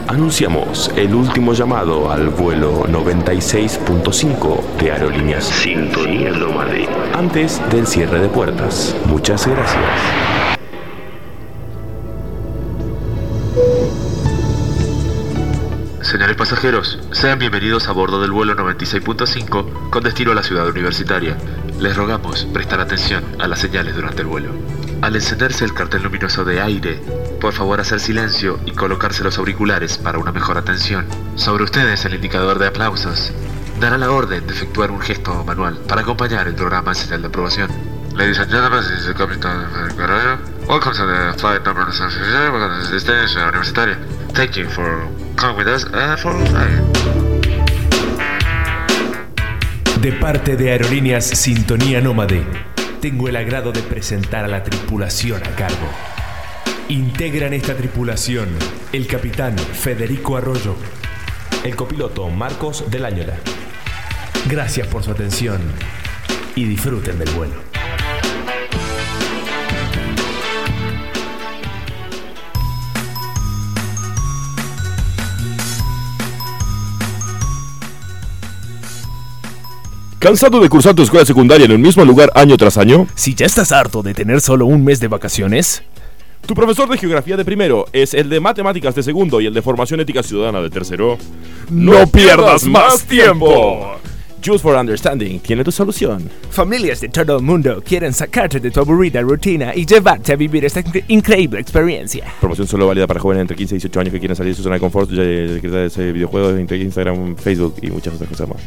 Anunciamos el último llamado al vuelo 96.5 de Aerolíneas Sintonía Nómade antes del cierre de puertas. Muchas gracias. Señores pasajeros, sean bienvenidos a bordo del vuelo 96.5 con destino a la ciudad universitaria. Les rogamos prestar atención a las señales durante el vuelo. Al encenderse el cartel luminoso de aire, por favor hacer silencio y colocarse los auriculares para una mejor atención. Sobre ustedes el indicador de aplausos dará la orden de efectuar un gesto manual para acompañar el programa en señal de aprobación. Ladies and gentlemen, this is the Captain Guerrero. Welcome to the flight number 96. Welcome to the destination universitaria. Thank you for coming with us for flying. De parte de Aerolíneas Sintonía Nómade, tengo el agrado de presentar a la tripulación a cargo. Integran esta tripulación el capitán Federico Arroyo, el copiloto Marcos del Áñora. Gracias por su atención y disfruten del vuelo. ¿Cansado de cursar tu escuela secundaria en el mismo lugar año tras año? Si ya estás harto de tener solo un mes de vacaciones, ¿tu profesor de geografía de primero es el de matemáticas de segundo y el de formación ética ciudadana de tercero? ¡no pierdas más tiempo! Youth for Understanding tiene tu solución. Familias de todo el mundo quieren sacarte de tu aburrida rutina y llevarte a vivir esta increíble experiencia. Promoción solo válida para jóvenes entre 15 y 18 años que quieren salir de su zona de confort, de videojuegos, Instagram, Facebook y muchas otras cosas más.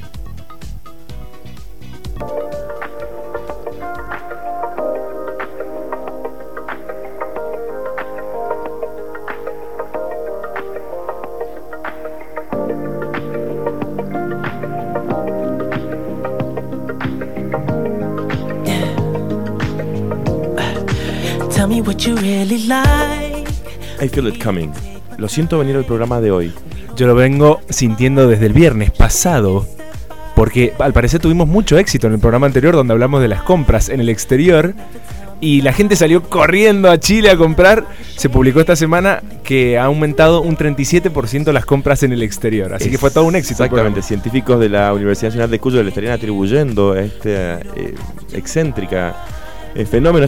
Tell me what you really like. I feel it coming. Lo siento venir al programa de hoy. Yo lo vengo sintiendo desde el viernes pasado, porque al parecer tuvimos mucho éxito en el programa anterior donde hablamos de las compras en el exterior y la gente salió corriendo a Chile a comprar. Se publicó esta semana que ha aumentado un 37% las compras en el exterior, así que fue todo un éxito. Exactamente, científicos de la Universidad Nacional de Cuyo le estarían atribuyendo a esta excéntrico fenómeno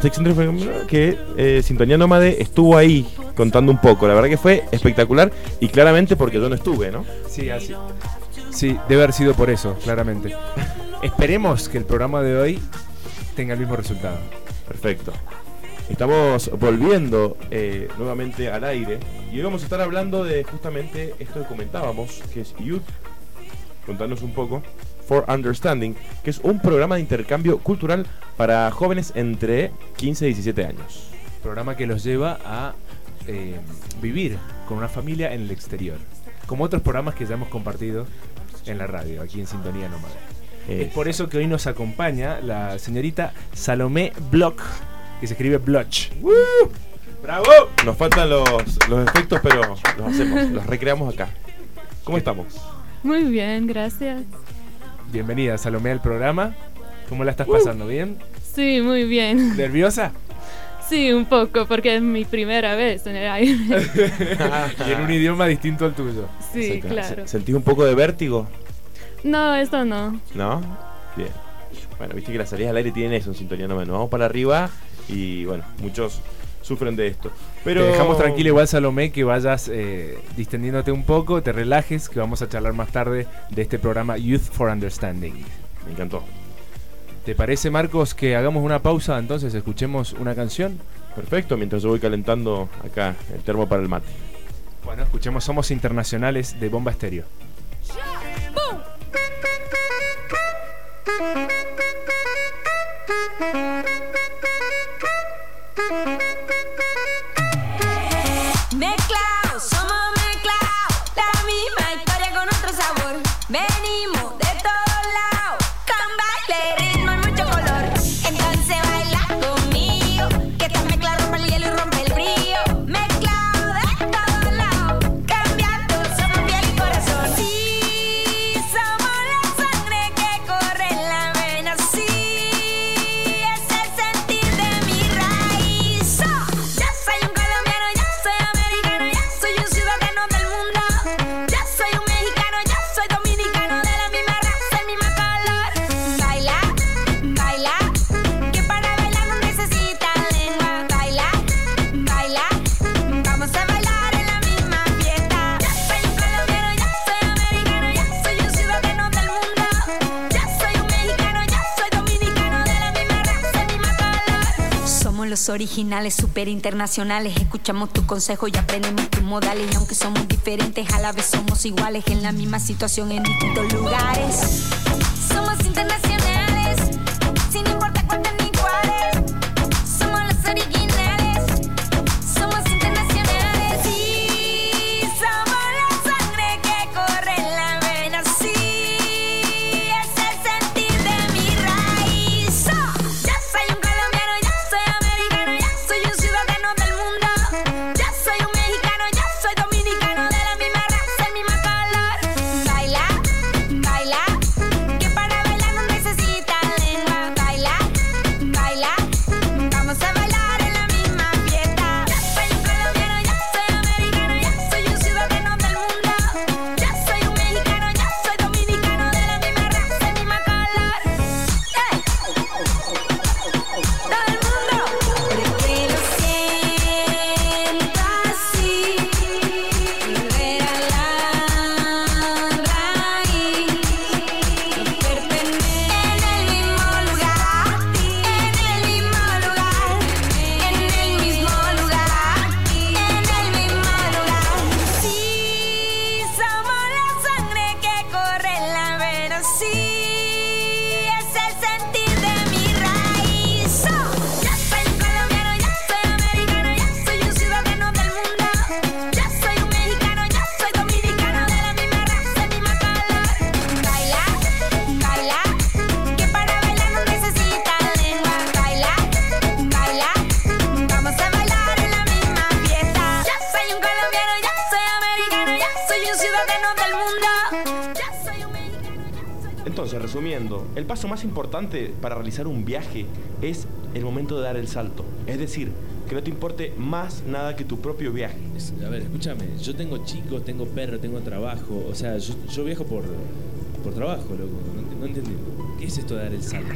que Sintonía Nómade estuvo ahí contando un poco. La verdad que fue espectacular y claramente porque yo no estuve, ¿no? Sí, así. Sí, debe haber sido por eso, claramente. Esperemos que el programa de hoy tenga el mismo resultado. Perfecto. Estamos volviendo nuevamente al aire y hoy vamos a estar hablando de justamente esto que comentábamos, que es Youth. Contarnos un poco. For Understanding, que es un programa de intercambio cultural para jóvenes entre 15 y 17 años. Programa que los lleva a vivir con una familia en el exterior, como otros programas que ya hemos compartido en la radio, aquí en Sintonía Nómade. Es por eso que hoy nos acompaña la señorita Salomé Bloch, que se escribe Bloch. ¡Bravo! Nos faltan los efectos, pero los hacemos, los recreamos acá. ¿Cómo estamos? Muy bien, gracias. Bienvenida, Salomé, al programa. ¿Cómo la estás pasando? ¿Bien? Sí, muy bien. ¿Nerviosa? Sí, un poco, porque es mi primera vez en el aire. Y en un idioma distinto al tuyo. Sí, claro. ¿Sentís un poco de vértigo? No, esto no. ¿No? Bien. Bueno, viste que las salidas al aire tienen eso en Sintonía Nómade. Nos vamos para arriba y, bueno, muchos sufren de esto. Pero te dejamos tranquilo igual, Salomé, que vayas distendiéndote un poco, te relajes, que vamos a charlar más tarde de este programa Youth for Understanding. Me encantó. ¿Te parece, Marcos, que hagamos una pausa, entonces escuchemos una canción? Perfecto, mientras yo voy calentando acá el termo para el mate. Bueno, escuchemos Somos Internacionales de Bomba Estéreo. Mezclados, somos mezclados, la misma historia con otro sabor. Venimos de todos lados, con baile, ritmo y mucho color. Entonces baila conmigo, que esta mezcla rompe el hielo y rompe el frío. Mezclado de todos lados, cambiando, somos piel y corazón. Sí, somos la sangre que corre en la venas. los originales, super internacionales. Escuchamos tu consejo y aprendemos tus modales. Y aunque somos diferentes, a la vez somos iguales. En la misma situación, en distintos lugares. Somos internacionales, sin importar cuántos ni cuáles. Somos los originales, somos internacionales. Sí, somos la sangre que corre en la vena. Sí, es el sentir de mi raíz. Ya soy un colombiano, ya soy americano, ya soy un ciudadano del mundo. Ya soy un mexicano, ya soy dominicano, de la misma raza, el mismo color. Baila, baila, que para bailar no necesita lengua. Baila, baila, vamos a bailar en la misma fiesta. Ya soy un colombiano, ya soy americano, ya soy un ciudadano del mundo. Ya soy un mexicano, ya soy dominicano, de la misma raza, el mismo color. Todo el mundo, porque lo siento así, volver a la raíz, no pertenece en el mismo lugar, en el mismo lugar, en el mismo lugar, en el mismo lugar. Sí, somos la sangre que corre en la vena. Sí, es el sentir de mi raíz. Ya soy un colombiano, ya soy americano, ya soy un ciudadano del mundo. Ya soy un mexicano, ya soy dominicano, de la misma raza, el mismo color. Baila, baila, que para bailar no necesita lengua. Baila, baila, vamos a bailar en la misma fiesta. Ya soy un colombiano, ya soy americano, ya soy un ciudadano del mundo. Ya soy un mexicano, ya soy. Entonces, resumiendo, el paso más importante para realizar un viaje es el momento de dar el salto. Es decir, que no te importe más nada que tu propio viaje. A ver, escúchame, yo tengo chicos, tengo perro, tengo trabajo, o sea, yo viajo por trabajo, loco, no entendí. ¿Qué es esto de dar el salto?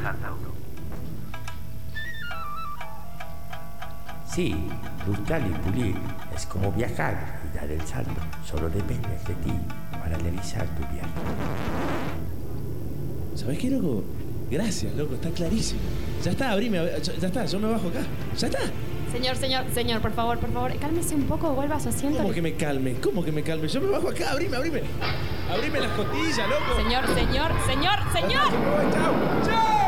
Sí, luchar y pulir es como viajar y dar el salto. Solo depende de ti para realizar tu viaje. ¿Sabés qué, loco? Gracias, loco, está clarísimo. Ya está, abrime, ya está, yo me bajo acá. Ya está. Señor, por favor, cálmese un poco, vuelva a su asiento. ¿Cómo que me calme? Yo me bajo acá, abrime. Abrime las costillas, loco. Señor. Ya está, yo me voy, chao.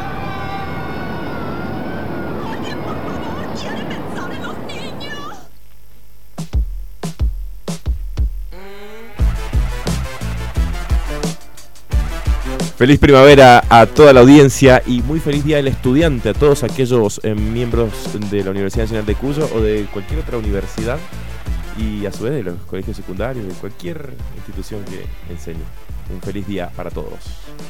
Feliz primavera a toda la audiencia y muy feliz día del estudiante a todos aquellos miembros de la Universidad Nacional de Cuyo o de cualquier otra universidad y a su vez de los colegios secundarios, de cualquier institución que enseñe. Un feliz día para todos.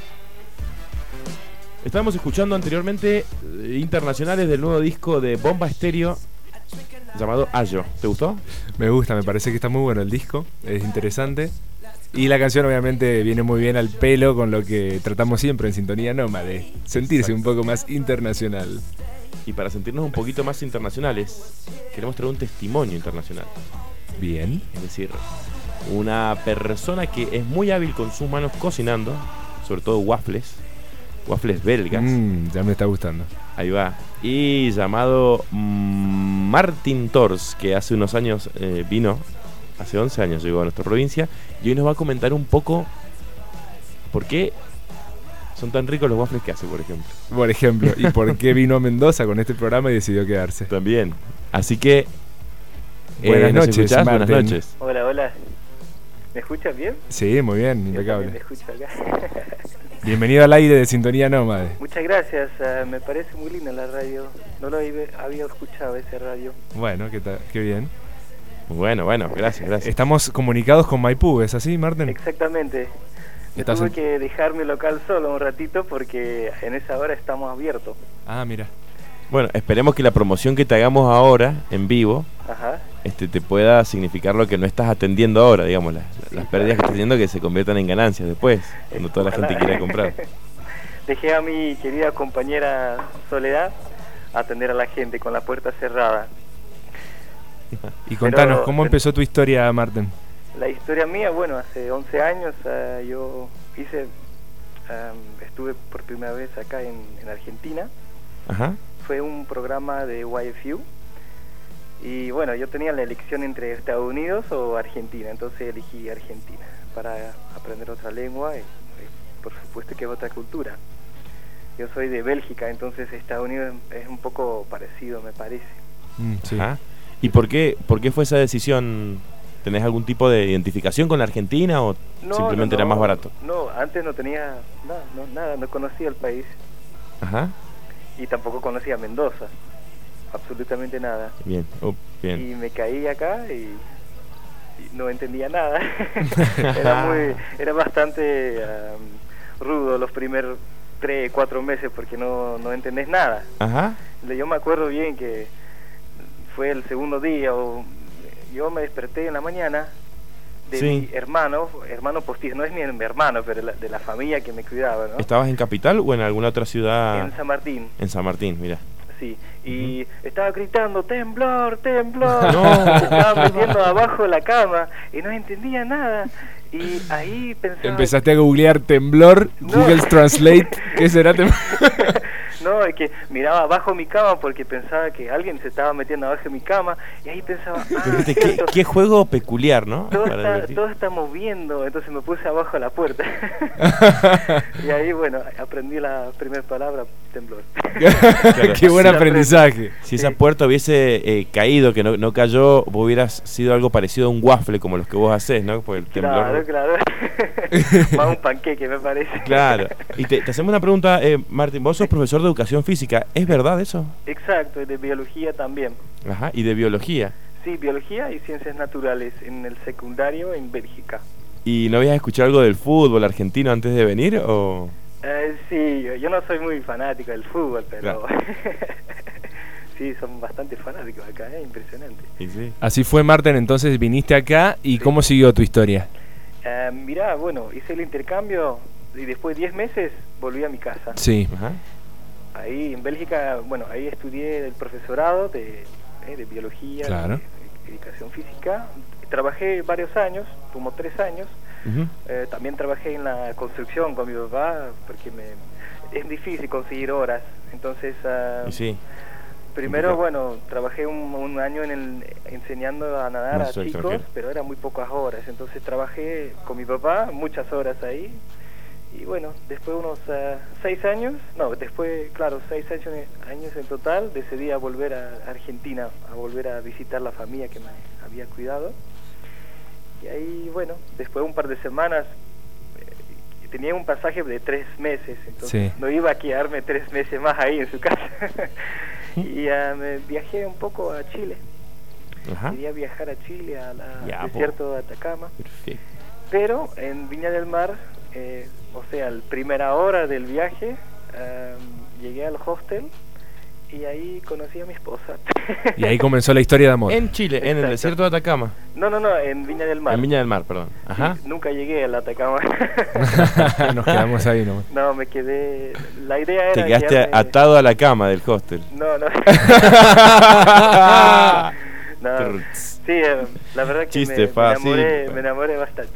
Estábamos escuchando anteriormente internacionales del nuevo disco de Bomba Estéreo llamado Ayo. ¿Te gustó? Me gusta, me parece que está muy bueno el disco, es interesante. Y la canción obviamente viene muy bien al pelo con lo que tratamos siempre en Sintonía Nómade, sentirse un poco más internacional. Y para sentirnos un poquito más internacionales, queremos traer un testimonio internacional. Bien. Es decir, una persona que es muy hábil con sus manos cocinando, sobre todo waffles belgas. Ya me está gustando. Ahí va. Y llamado Martin Tors, que hace unos años vino. Hace 11 años llegó a nuestra provincia y hoy nos va a comentar un poco por qué son tan ricos los waffles que hace, por ejemplo. Y por qué vino a Mendoza con este programa y decidió quedarse. También. Así que... Buenas noches, Martín. Buenas noches. Hola. ¿Me escuchas bien? Sí, muy bien, Yo impecable. me escucho acá. Bienvenido al aire de Sintonía Nómade. Muchas gracias, me parece muy linda la radio. No lo había escuchado ese radio. Bueno, qué bien. Bueno, gracias. Estamos comunicados con Maipú, ¿es así, Martín? Exactamente. Tuve que dejar mi local solo un ratito porque en esa hora estamos abiertos. Ah, mira. Bueno, esperemos que la promoción que te hagamos ahora, en vivo, Ajá. Te pueda significar lo que no estás atendiendo ahora, digamos, las pérdidas que estás teniendo que se conviertan en ganancias después, cuando toda la gente quiera comprar. Dejé a mi querida compañera Soledad atender a la gente con la puerta cerrada. Y contanos, ¿cómo empezó tu historia, Martín? La historia mía, bueno, hace 11 años yo estuve por primera vez acá en Argentina. Ajá. Fue un programa de YFU. Y bueno, yo tenía la elección entre Estados Unidos o Argentina, entonces elegí Argentina para aprender otra lengua y por supuesto que otra cultura. Yo soy de Bélgica, entonces Estados Unidos es un poco parecido, me parece. Sí. Ajá. ¿Y por qué fue esa decisión? ¿Tenés algún tipo de identificación con la Argentina o simplemente era más barato? No, antes no tenía nada, no conocía el país. Ajá. Y tampoco conocía Mendoza, absolutamente nada. Bien, bien. Y me caí acá y no entendía nada. Era bastante rudo los primeros 3-4 meses porque no entendés nada. Ajá. Yo me acuerdo bien que fue el segundo día, yo me desperté en la mañana de mi hermano postizo, no es mi hermano, pero de la familia que me cuidaba, ¿no? ¿Estabas en Capital o en alguna otra ciudad? En San Martín. En San Martín, mira. Sí, y estaba gritando, temblor, temblor. No. Estaba metiendo abajo de la cama y no entendía nada. Y ahí pensaba... Empezaste a googlear temblor, Google Translate, ¿qué será temblor? No, es que miraba abajo mi cama porque pensaba que alguien se estaba metiendo abajo de mi cama y ahí pensaba, ¿Qué juego peculiar, ¿no? Todo está moviendo, entonces me puse abajo de la puerta. Y ahí, bueno, aprendí la primera palabra, temblor. Claro. Qué buen aprendizaje. Si esa puerta hubiese caído, que no cayó, vos hubieras sido algo parecido a un waffle como los que vos hacés, ¿no? Por el temblor. Claro. Más un panqueque, me parece. Claro. Y te hacemos una pregunta, Martín, vos sos profesor de educación física, ¿es verdad eso? Exacto, y de biología también. Ajá, ¿y de biología? Sí, biología y ciencias naturales en el secundario en Bélgica. ¿Y no habías escuchado algo del fútbol argentino antes de venir o...? Sí, yo no soy muy fanático del fútbol, pero... Claro. Sí, son bastante fanáticos acá, impresionante. Sí. Así fue, Martín, entonces viniste acá y ¿cómo siguió tu historia? Mirá, bueno, hice el intercambio y después de 10 meses volví a mi casa. Sí. Ajá. Ahí en Bélgica, bueno, ahí estudié el profesorado de biología, claro, de educación física. Trabajé varios años, como 3 años. También trabajé en la construcción con mi papá porque es difícil conseguir horas. Entonces, primero, bueno, trabajé un año enseñando a nadar a chicos, pero eran muy pocas horas. Entonces trabajé con mi papá muchas horas ahí. Y bueno, después unos 6 años, después, claro, 6 años en total, decidí a volver a Argentina, a volver a visitar la familia que me había cuidado. Y ahí, bueno, después de un par de semanas, tenía un pasaje de 3 meses, entonces no iba a quedarme 3 meses más ahí en su casa. Y me viajé un poco a Chile. Ajá. Quería viajar a Chile, al desierto de Atacama. Perfecto. Pero en Viña del Mar, o sea, la primera hora del viaje, llegué al hostel y ahí conocí a mi esposa. Y ahí comenzó la historia de amor. En Chile, en el desierto de Atacama. No, en Viña del Mar. En Viña del Mar, perdón. Ajá. Sí, nunca llegué al Atacama. Nos quedamos ahí nomás. No, me quedé... La idea era... Te quedaste atado a la cama del hostel. No. No. Sí, la verdad que me enamoré bastante.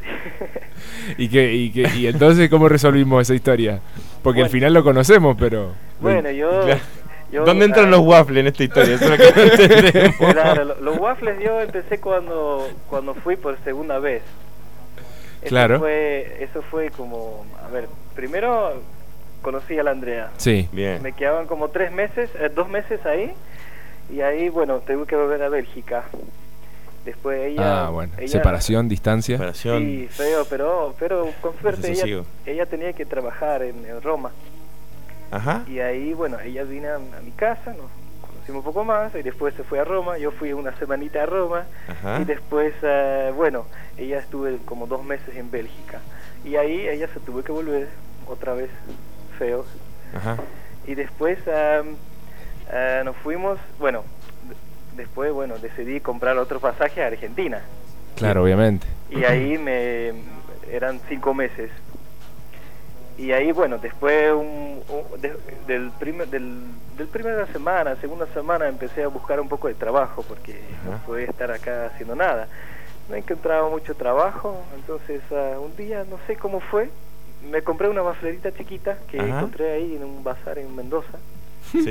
¿Y entonces cómo resolvimos esa historia? Porque al final lo conocemos, pero... Bueno, yo ¿dónde entran los waffles en esta historia? Eso es lo que no entendemos. Claro, los waffles yo empecé cuando fui por segunda vez. Claro. Eso fue como... A ver, primero conocí a la Andrea. Sí. Bien. Me quedaban como 2 meses ahí. Y ahí, bueno, tuve que volver a Bélgica. Después ella... separación, distancia. Sí, feo, pero con suerte ella tenía que trabajar en Roma. Ajá. Y ahí, bueno, ella vino a mi casa, nos conocimos un poco más, y después se fue a Roma. Yo fui una semanita a Roma. Ajá. Y después, ella estuve como 2 meses en Bélgica. Y ahí ella se tuvo que volver otra vez, feo. Ajá. Y después nos fuimos, después, decidí comprar otro pasaje a Argentina. Claro, obviamente. Y ahí eran 5 meses. Y ahí, después del primera semana, segunda semana, empecé a buscar un poco de trabajo, porque no podía estar acá haciendo nada. No encontraba mucho trabajo, entonces un día, no sé cómo fue, me compré una baflerita chiquita que encontré ahí en un bazar en Mendoza. Sí.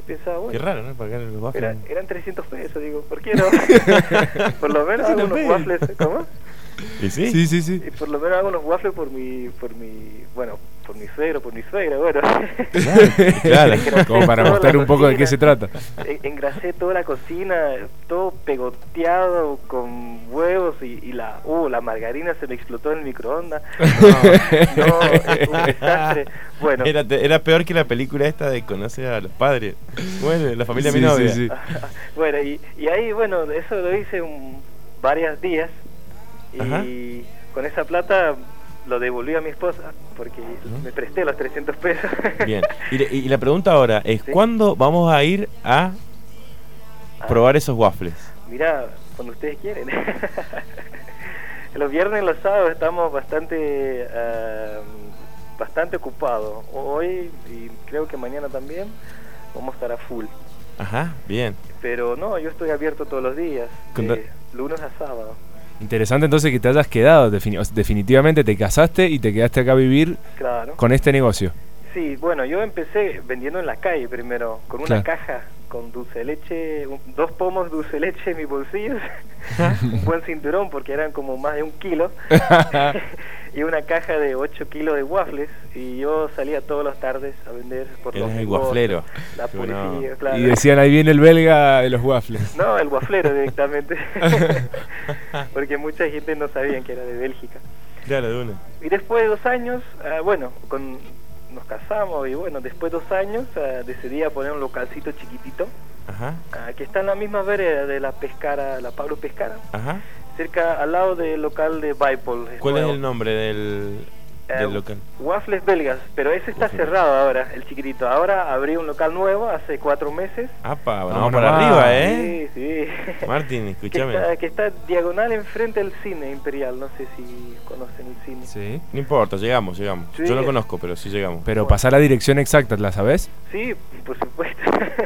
Y pensaba, bueno, Qué raro, ¿no? Pagar los waffles. eran 300 pesos, digo, ¿por qué no? Por lo menos hago unos waffles, ¿cómo? ¿Y sí? Y por lo menos hago unos waffles por mi suegro, por mi suegra, bueno. Claro. Como para mostrar un poco de qué se trata. Engrasé toda la cocina, todo pegoteado con huevos y la margarina se me explotó en el microondas. No, un desastre. Bueno. Era peor que la película esta de Conoce a los padres. Bueno, la familia de mi novia. Sí. Bueno, y ahí, bueno, eso lo hice varios días. Y Ajá. con esa plata lo devolví a mi esposa porque me presté los 300 pesos. Bien. Y la pregunta ahora es, ¿Sí? ¿cuándo vamos a ir a probar esos waffles? Mirá, cuando ustedes quieren. Los viernes y los sábados estamos bastante ocupados. Hoy y creo que mañana también vamos a estar a full. Ajá, bien. Pero no, yo estoy abierto todos los días, de lunes a sábado. Interesante entonces que te hayas quedado, definitivamente te casaste y te quedaste acá a vivir Claro. con este negocio. Sí, bueno, yo empecé vendiendo en la calle primero, con una Claro. caja con dulce de leche, 2 pomos de dulce de leche en mis bolsillos, un buen cinturón porque eran como más de 1 kilo, y una caja de 8 kilos de waffles, y yo salía todas las tardes a vender por los Eres el negocios, wafflero. la policía, No. claro. Y decían, ahí viene el belga de los waffles. No, el wafflero directamente, porque mucha gente no sabía que era de Bélgica. Claro, de una. Y después de 2 años, bueno, nos casamos y bueno, después de 2 años decidí a poner un localcito chiquitito, Ajá, que está en la misma vereda de la Pescara, la Pablo Pescara, ajá. cerca al lado del local de Baipol. ¿Cuál es nuevo. el nombre del local? Waffles Belgas, pero ese está cerrado ahora, el chiquitito. Ahora abrí un local nuevo hace 4 meses. Apa, vamos Vamos para nomás. arriba, ¿eh? Sí. Martín, escúchame. Que está diagonal enfrente del cine Imperial, no sé si conocen el cine. Sí. No importa, llegamos. Sí. Yo no conozco, pero sí llegamos. Pero pasá la dirección exacta, ¿la sabés? Sí, por supuesto.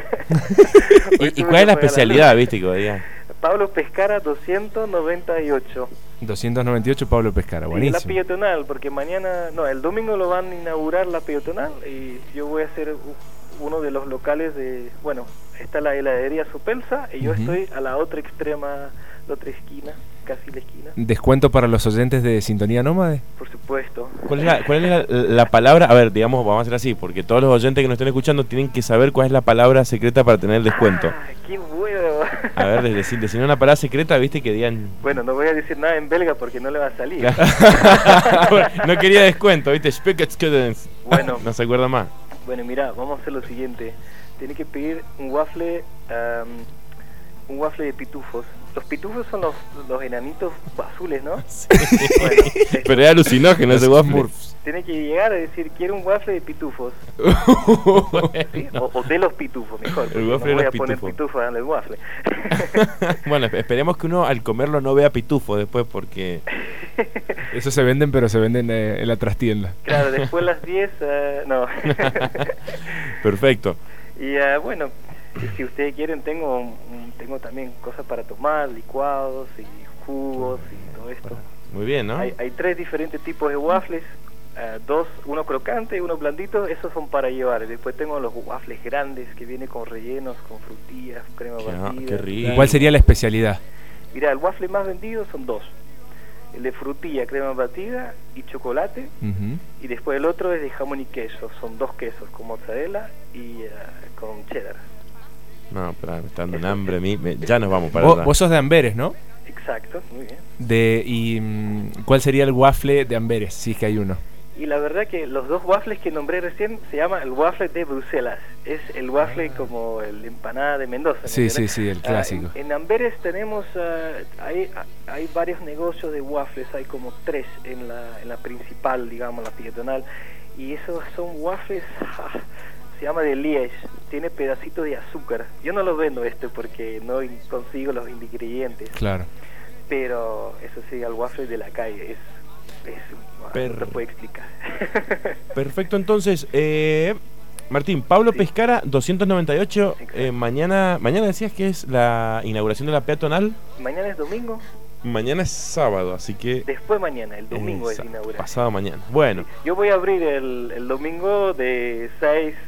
¿Y cuál es la especialidad, viste, que diga? Pablo Pescara 298. 298 Pablo Pescara, Sí, la buenísimo. peatonal, porque el domingo lo van a inaugurar la peatonal y yo voy a ser uno de los locales está la heladería Supelsa y yo Ujú. estoy a la otra extrema, la otra esquina, casi la esquina, ¿Descuento para los oyentes de Sintonía Nómade? por supuesto. ¿Cuál es la palabra? A ver, digamos, vamos a hacer así, porque todos los oyentes que nos estén escuchando tienen que saber cuál es la palabra secreta para tener el descuento. ¡Qué bueno! A ver, decir una palabra secreta, viste, que digan... Bueno, no voy a decir nada en belga porque no le va a salir. No quería descuento, viste, Specketskudens. Bueno. No se acuerda más. Bueno, mira, vamos a hacer lo siguiente. Tiene que pedir un waffle de pitufos. Los pitufos son los enanitos azules, ¿no? Sí. Bueno, Pero es alucinógeno ese waffle. tiene que llegar a decir, quiero un waffle de pitufos. ¿Sí? O de los pitufos, mejor. porque El waffle no de voy a los poner pitufos. pitufos en el waffle. Bueno, esperemos que uno al comerlo no vea pitufo después, porque... Eso se venden, pero se venden en la trastienda. Claro, después las 10, no. Perfecto. Y bueno, si ustedes quieren, tengo también cosas para tomar, licuados y jugos y todo esto. Muy bien, ¿no? Hay 3 diferentes tipos de waffles, 2, uno crocante y uno blandito, esos son para llevar. Después tengo los waffles grandes que vienen con rellenos, con frutillas, crema batida. Qué rico. ¿Y cuál sería la especialidad? Mira, el waffle más vendido son 2. El de frutilla, crema batida y chocolate. Ujú. Y después el otro es de jamón y queso. Son 2 quesos, con mozzarella y con cheddar. No, pero me está dando un hambre a mí. Ya nos vamos para Vos, allá. vos sos de Amberes, ¿no? Exacto, muy bien. ¿Y cuál sería el waffle de Amberes, si es que hay uno? Y la verdad que los 2 waffles que nombré recién se llama el waffle de Bruselas. Es el waffle como el empanada de Mendoza. ¿me Sí, entiendes? sí, el clásico. En Amberes tenemos, hay varios negocios de waffles, hay como 3 en la principal, digamos, la peatonal. Y esos son waffles, se llama de Liège, tiene pedacitos de azúcar. Yo no los vendo porque no consigo los ingredientes. Claro. Pero eso sí, el waffle de la calle no te puedo explicar. Perfecto, entonces, Martín, Pablo Pescara 298, mañana decías que es la inauguración de la peatonal. Mañana es domingo. Mañana es sábado, así que... Después mañana, el domingo es inauguración. Pasado mañana. Bueno. Yo voy a abrir el domingo de 6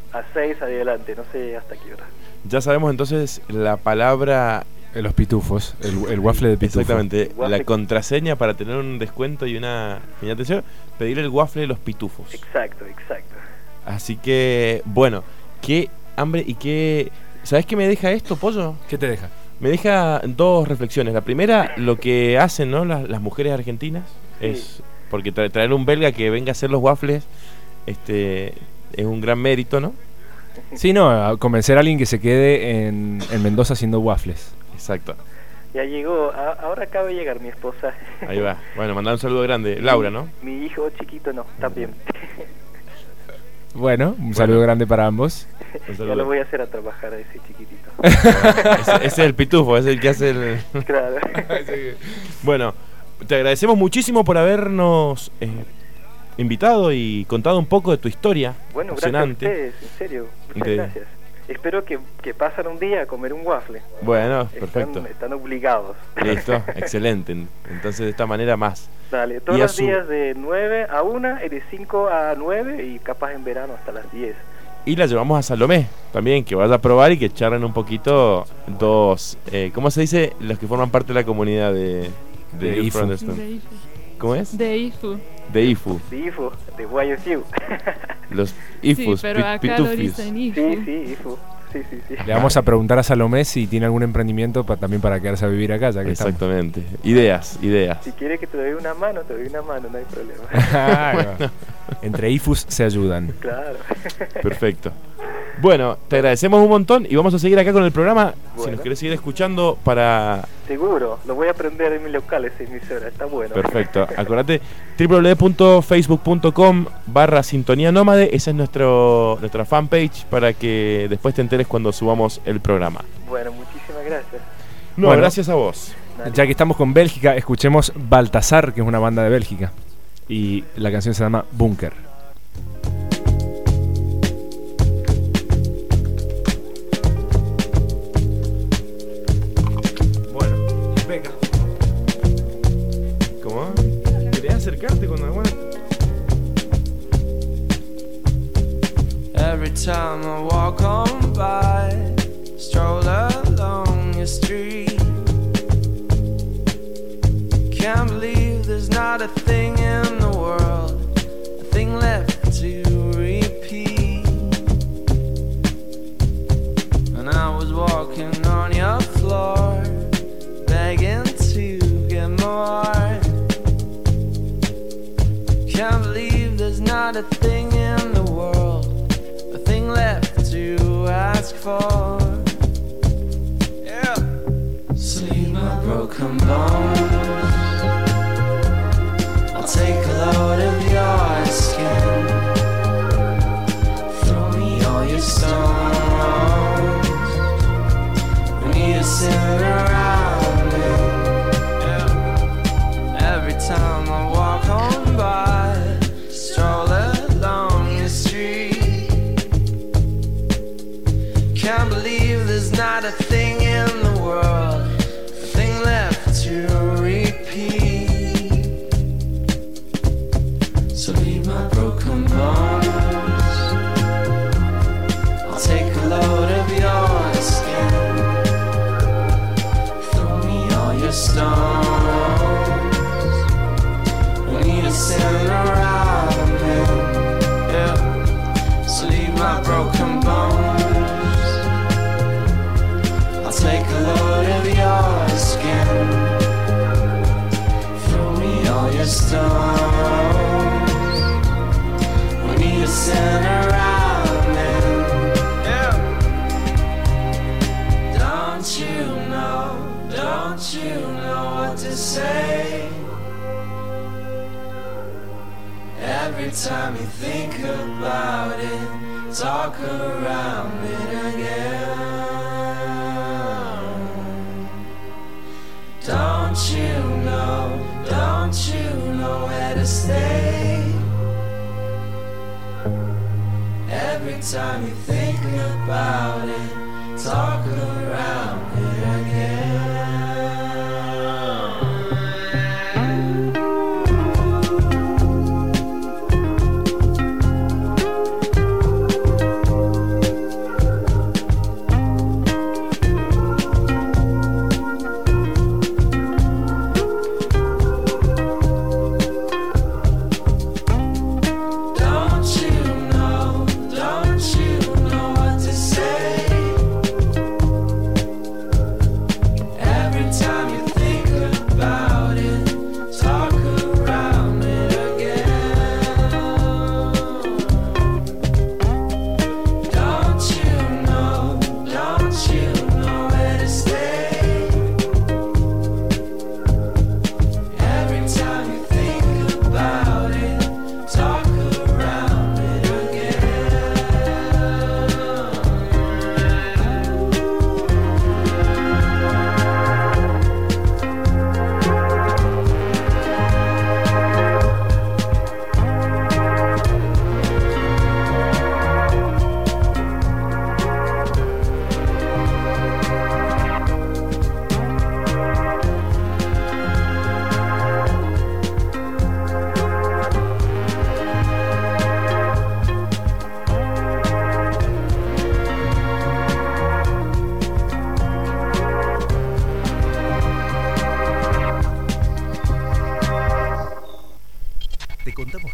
a 6 adelante, no sé hasta qué hora. Ya sabemos entonces la palabra... Los pitufos, el waffle de pitufo. Exactamente, Waffle. la contraseña para tener un descuento y una atención, pedir el waffle de los pitufos. Exacto. Así que, bueno, qué hambre y qué... ¿Sabes qué me deja esto, Pollo? ¿Qué te deja? Me deja dos reflexiones. La primera, lo que hacen, ¿no? las mujeres argentinas. Sí. Es porque traer un belga que venga a hacer los waffles es un gran mérito, ¿no? Sí, no, a convencer a alguien que se quede en Mendoza haciendo waffles. Exacto. Ya llegó, ahora acaba de llegar mi esposa. Ahí va. Bueno, mandar un saludo grande. Laura, ¿no? Mi hijo chiquito no, también. Bueno, un saludo grande para ambos. Un Ya saludo. lo voy a hacer a trabajar a ese chiquitito. Ese es el pitufo, es el que hace el... Claro. Bueno, te agradecemos muchísimo por habernos invitado y contado un poco de tu historia. Bueno, gracias a Emocionante. ustedes, en serio. Muchas Increíble. gracias. Espero que pasen un día a comer un waffle. Bueno, perfecto. Están obligados. Listo, excelente. Entonces de esta manera más. Dale, todos Y a los su- días de 9 a 1 y de 5 a 9 y capaz en verano hasta las 10. Y la llevamos a Salomé también, que vaya a probar y que charlen un poquito dos, ¿cómo se dice? Los que forman parte de la comunidad de De Youth IFU. for Understand. De IFU. ¿Cómo es? De IFU. De IFU. Sí, IFU, de YSU. Los IFUs, Sí, pero acá lo pitufis. dicen IFU. Sí, IFU. Sí. Le vamos a preguntar a Salomé si tiene algún emprendimiento también para quedarse a vivir acá, ya que Exactamente. Ideas. Si quiere que te doy una mano, no hay problema. estamos. Entre IFUs se ayudan. Claro. Perfecto. Bueno, te agradecemos un montón y vamos a seguir acá con el programa. Si Bueno. nos querés seguir escuchando para... Seguro, lo voy a aprender en mi local, esa emisora, está bueno. Perfecto. Acordate, www.facebook.com/sintonía nómade. Esa es nuestra fanpage para que después te enteres cuando subamos el programa. Bueno, muchísimas gracias. No, Bueno. gracias a vos. Ya que estamos con Bélgica, escuchemos Baltasar, que es una banda de Bélgica. Y la canción se llama Bunker. Bueno, venga. ¿Cómo? ¿Querés acercarte con alguna? Every time I walk on by, stroll along your street, can't believe there's not a thing in the world, a thing left to repeat. And I was walking on your floor, begging to get more. Can't believe there's not a thing in the world, a thing left to ask for. Yeah. Sleep my broken bones, I'll take a load of your skin, throw me all your stones, we need to sit around it. Yeah. Every time I walk on by, stroll along the street, can't believe there's not a thing in the world, a thing left to repeat. So leave my broken bones, I'll take a load of your skin, throw me all your stones, we need to sit around it. Yeah. So leave my broken bones, I'll take a load of your skin, throw me all your stones, we need to sit around it. Yeah. Don't you know what to say? Every time you think about it, talk around it again. Don't you know where to stay? Every time you think about it, talk around it again.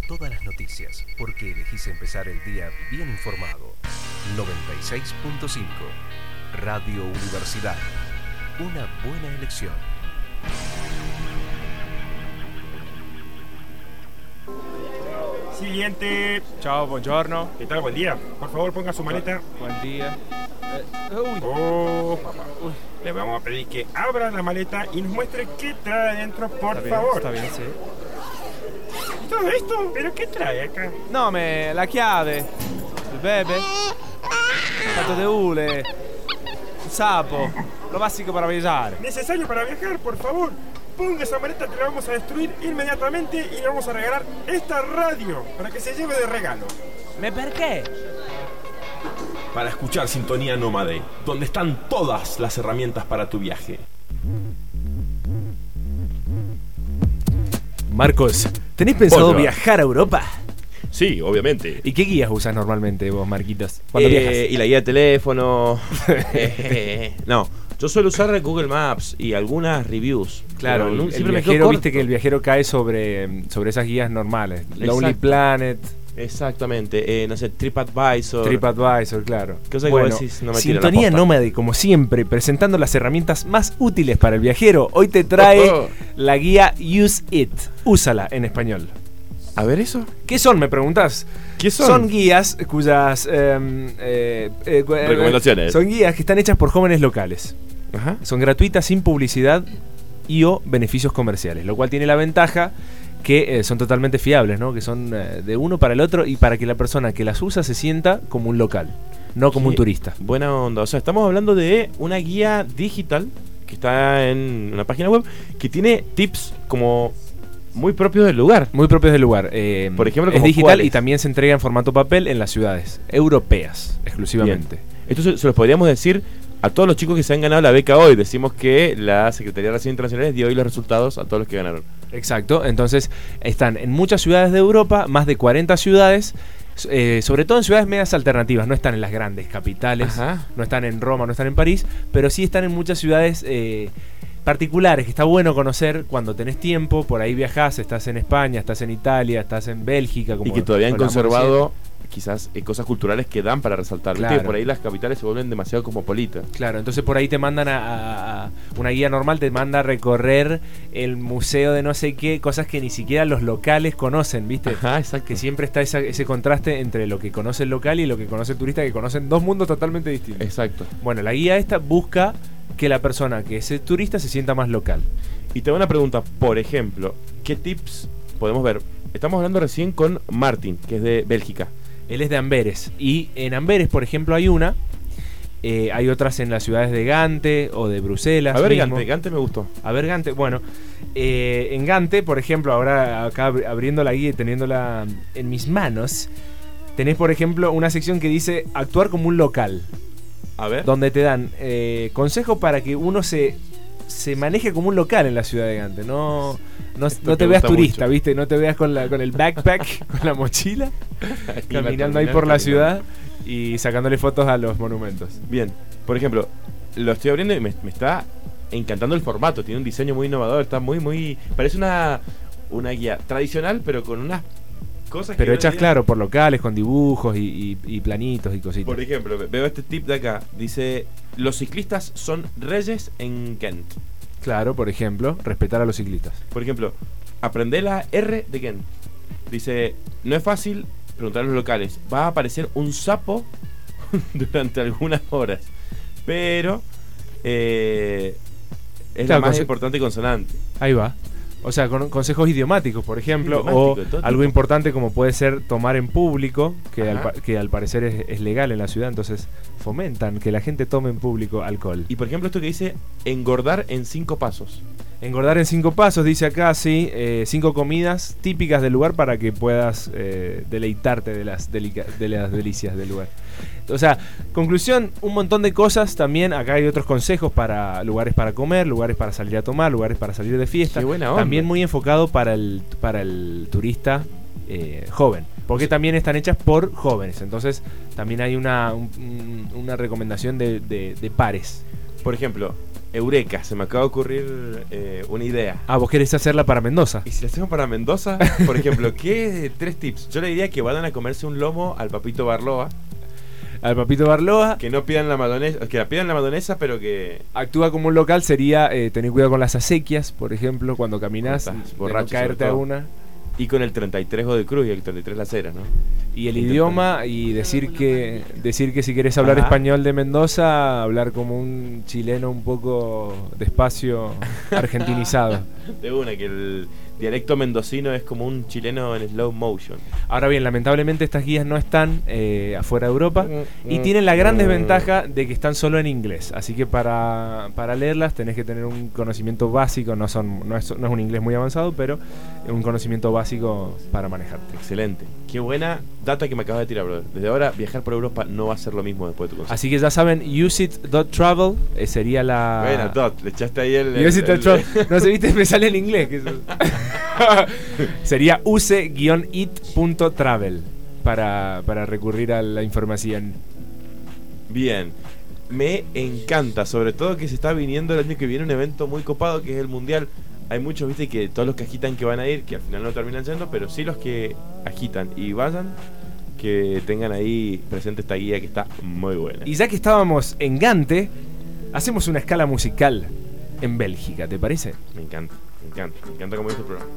todas las noticias, porque elegís empezar el día bien informado. 96.5 Radio Universidad. Una buena elección. Siguiente. Chao, buongiorno. ¿Qué tal? Buen día. Por favor, ponga su maleta. Buen día. Oh, papá. Le vamos a pedir que abra la maleta y nos muestre qué trae adentro, por favor. Está bien, sí. ¿Y todo esto? ¿Pero qué trae acá? No, la chiave, il bebè, un plato de hule, un sapo, lo básico para viajar. Necesario para viajar, por favor. Ponga esa maleta que la vamos a destruir inmediatamente y le vamos a regalar esta radio para que se lleve de regalo. ¿Me per qué? Para escuchar Sintonía Nómade, donde están todas las herramientas para tu viaje. Marcos, ¿tenés pensado Hola. viajar a Europa? Sí, obviamente. ¿Y qué guías usas normalmente vos, Marquitos, cuando viajas? Y la guía de teléfono. No, yo suelo usar Google Maps y algunas reviews. Claro, pero el siempre me quedo viajero, corto. viste que el viajero cae sobre esas guías normales. Lonely Exacto. Planet. Exactamente, no sé, TripAdvisor. TripAdvisor, claro. Cosa que Bueno, vos decís, no me tira la Sintonía posta. Nómade, como siempre, presentando las herramientas más útiles para el viajero. Hoy te trae la guía Use It. Úsala en español. A ver eso. ¿Qué son, me preguntás? ¿Qué son? Son guías cuyas... Recomendaciones. Son guías que están hechas por jóvenes locales. Ajá. Son gratuitas, sin publicidad y o beneficios comerciales. Lo cual tiene la ventaja que son totalmente fiables, ¿no? Que son de uno para el otro y para que la persona que las usa se sienta como un local, no como un turista. Buena onda. O sea, estamos hablando de una guía digital que está en una página web que tiene tips como muy propios del lugar. Muy propios del lugar. Por ejemplo, es como digital cuáles. y también se entrega en formato papel en las ciudades europeas, exclusivamente. Bien. Esto se los podríamos decir a todos los chicos que se han ganado la beca hoy. Decimos que la Secretaría de Relaciones Internacionales dio hoy los resultados a todos los que ganaron. Exacto, entonces están en muchas ciudades de Europa, más de 40 ciudades, sobre todo en ciudades medias alternativas, no están en las grandes capitales, Ajá. no están en Roma, no están en París, pero sí están en muchas ciudades particulares que está bueno conocer cuando tenés tiempo. Por ahí viajás, estás en España, estás en Italia, estás en Bélgica. Como Y que todavía han hablamos conservado quizás cosas culturales que dan para resaltar. Claro. Viste que por ahí las capitales se vuelven demasiado cosmopolitas. Claro, entonces por ahí te mandan a una guía normal, te manda a recorrer el museo de no sé qué, cosas que ni siquiera los locales conocen, ¿viste? Ajá, exacto. Que siempre está ese contraste entre lo que conoce el local y lo que conoce el turista, que conocen dos mundos totalmente distintos. Exacto. Bueno, la guía esta busca que la persona que es el turista se sienta más local. Y te hago una pregunta, por ejemplo, ¿qué tips podemos ver? Estamos hablando recién con Martin, que es de Bélgica. Él es de Amberes. Y en Amberes, por ejemplo, hay una. Hay otras en las ciudades de Gante o de Bruselas. A ver, mismo. Gante me gustó. A ver, Gante, bueno. En Gante, por ejemplo, ahora acá abriendo la guía y teniéndola en mis manos, tenés, por ejemplo, una sección que dice actuar como un local. A ver. Donde te dan consejos para que uno se maneje como un local en la ciudad de Gante. No te veas turista, mucho. ¿Viste? No te veas con el backpack, con la mochila, caminando ahí por la ciudad y sacándole fotos a los monumentos. Bien, por ejemplo, lo estoy abriendo y me está encantando el formato. Tiene un diseño muy innovador, está muy... Parece una guía tradicional, pero con unas cosas pero que... hechas, claro, por locales, con dibujos y planitos y cositas. Por ejemplo, veo este tip de acá. Dice, los ciclistas son reyes en Ghent. Claro, por ejemplo, respetar a los ciclistas. Por ejemplo, aprender la R de Ghent. Dice, no es fácil preguntar a los locales. Va a aparecer un sapo durante algunas horas. Pero es la más importante consonante. Ahí va. O sea, con consejos idiomáticos, por ejemplo, Idiomático, o algo importante como puede ser tomar en público, que al parecer es legal en la ciudad, entonces fomentan que la gente tome en público alcohol. Y por ejemplo esto que dice, engordar en 5 pasos. Engordar en 5 pasos, dice acá, sí, 5 comidas típicas del lugar para que puedas deleitarte de las delicias del lugar. O sea, conclusión, un montón de cosas. También acá hay otros consejos para lugares para comer, lugares para salir a tomar, lugares para salir de fiesta. Qué buena onda. También muy enfocado para el turista joven, porque también están hechas por jóvenes. Entonces también hay una recomendación de pares. Por ejemplo, Eureka, se me acaba de ocurrir una idea. Ah, vos querés hacerla para Mendoza. ¿Y si la hacemos para Mendoza? Por ejemplo, ¿qué 3 tips? Yo le diría que vayan a comerse un lomo al Papito Barloa. Al Papito Barloa. Que no pidan la madonesa, que la pidan la madonesa, pero que actúa como un local sería tener cuidado con las acequias, por ejemplo, cuando caminás, borracho, no caerte a una. Y con el 33 o de cruz y el 33 las ceras, ¿no? Y el idioma, y decir que si querés hablar español de Mendoza, hablar como un chileno un poco despacio, argentinizado. De una, que el dialecto mendocino es como un chileno en slow motion. Ahora bien, lamentablemente estas guías no están afuera de Europa y tienen la gran desventaja de que están solo en inglés. Así que para leerlas tenés que tener un conocimiento básico, no es un inglés muy avanzado, pero un conocimiento básico para manejarte. Excelente. Qué buena data que me acabas de tirar, brother. Desde ahora viajar por Europa no va a ser lo mismo después de tu consejo. Así que ya saben, useit.travel sería la... Bueno, le echaste ahí el... Useit.travel. No sé, viste, me sale en inglés. Que eso... sería use-it.travel para recurrir a la información. Bien. Me encanta, sobre todo que se está viniendo el año que viene un evento muy copado que es el Mundial. Hay muchos, viste, que todos los que agitan que van a ir, que al final no terminan yendo, pero sí los que agitan y vayan, que tengan ahí presente esta guía que está muy buena. Y ya que estábamos en Gante, hacemos una escala musical en Bélgica, ¿te parece? Me encanta cómo dice el programa.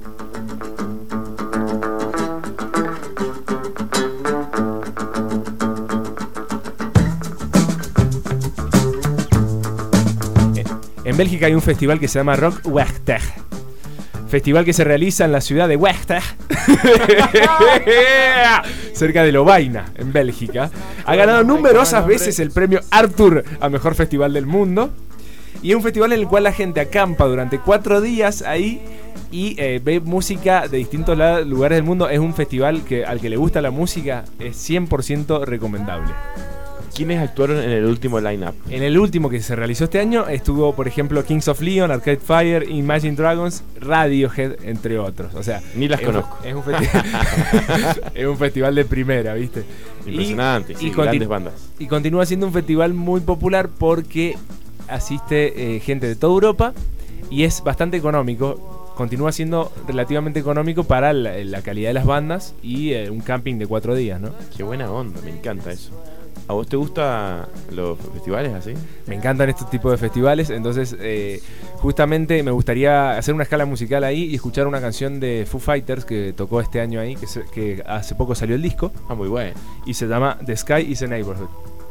En Bélgica hay un festival que se llama Rock Werchter. Festival que se realiza en la ciudad de Werchter, cerca de Lovaina, en Bélgica. Ha ganado numerosas veces el premio Arthur a mejor festival del mundo. Y es un festival en el cual la gente acampa durante 4 días ahí y ve música de distintos lugares del mundo. Es un festival que al que le gusta la música es 100% recomendable. ¿Quiénes actuaron en el último line-up? En el último que se realizó este año estuvo, por ejemplo, Kings of Leon, Arcade Fire, Imagine Dragons, Radiohead, entre otros. O sea, ni las conozco. Es un festival de primera, ¿viste? Impresionante, sí, grandes bandas. Y continúa siendo un festival muy popular porque asiste gente de toda Europa y es bastante económico. Continúa siendo relativamente económico para la calidad de las bandas y un camping de 4 días, ¿no? Qué buena onda, me encanta eso. ¿A vos te gustan los festivales así? Me encantan estos tipos de festivales, entonces justamente me gustaría hacer una escala musical ahí y escuchar una canción de Foo Fighters que tocó este año ahí, que hace poco salió el disco. Ah, muy bueno. Y se llama The Sky is a Neighborhood.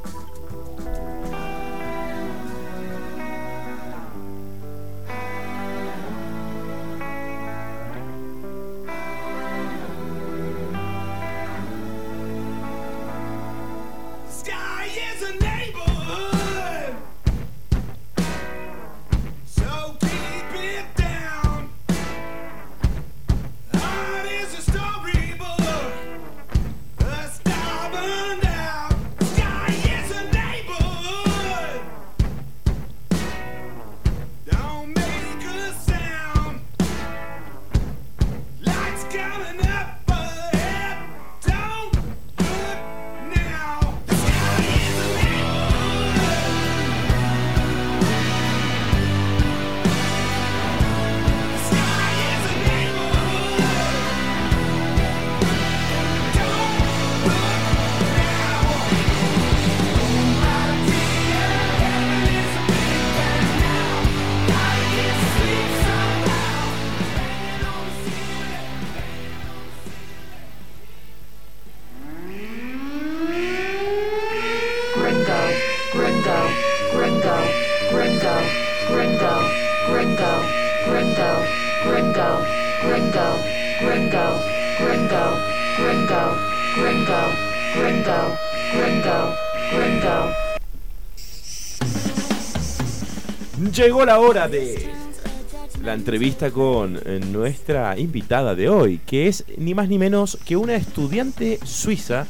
Llegó la hora de la entrevista con nuestra invitada de hoy, que es ni más ni menos que una estudiante suiza